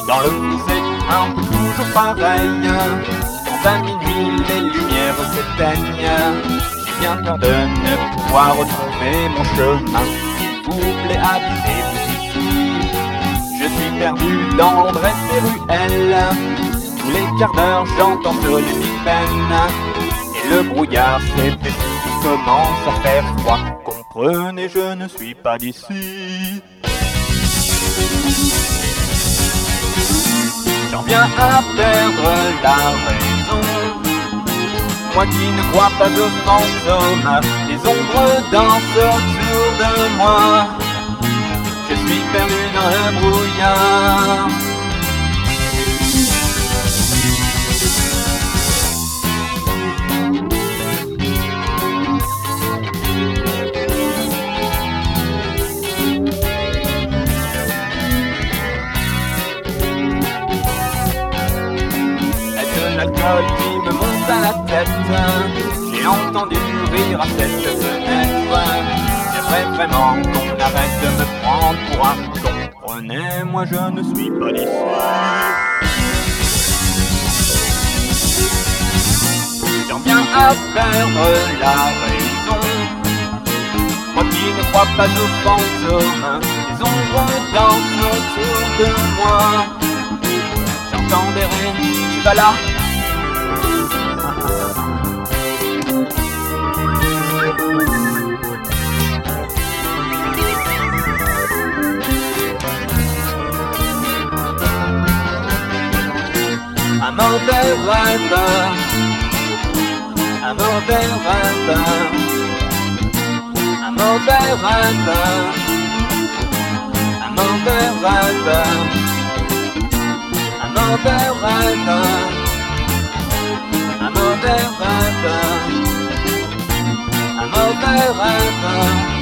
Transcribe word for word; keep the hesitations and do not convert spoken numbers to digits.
Dans le fond c'est un peu toujours pareil. Quand à minuit les lumières s'éteignent, j'ai bien peur de ne pouvoir retrouver mon chemin. S'il vous plaît, habitez-vous ici. Je suis perdu dans l'ombre et ses ruelles. Tous les quarts d'heure j'entends sur les peines. Et le brouillard s'épaissit, il commence à faire froid. Comprenez, je ne suis pas d'ici. J'en viens à perdre la raison. Moi qui ne crois pas de fantômes, les ombres dansent autour de moi. Je suis perdu dans le brouillard. L'alcool qui me monte à la tête. J'ai entendu rire à cette fenêtre. J'aimerais vraiment qu'on arrête de me prendre pour un con. Comprenez, moi je ne suis pas d'ici. J'en viens à perdre la raison. Moi qui ne crois pas aux fantômes, les ombres dansent autour de moi. J'entends des rires, tu vas là. Un mauvais rêve, un mauvais rêve, un mauvais rêve, un mauvais rêve, un mauvais rêve, un mauvais rêve, un mauvais rêve.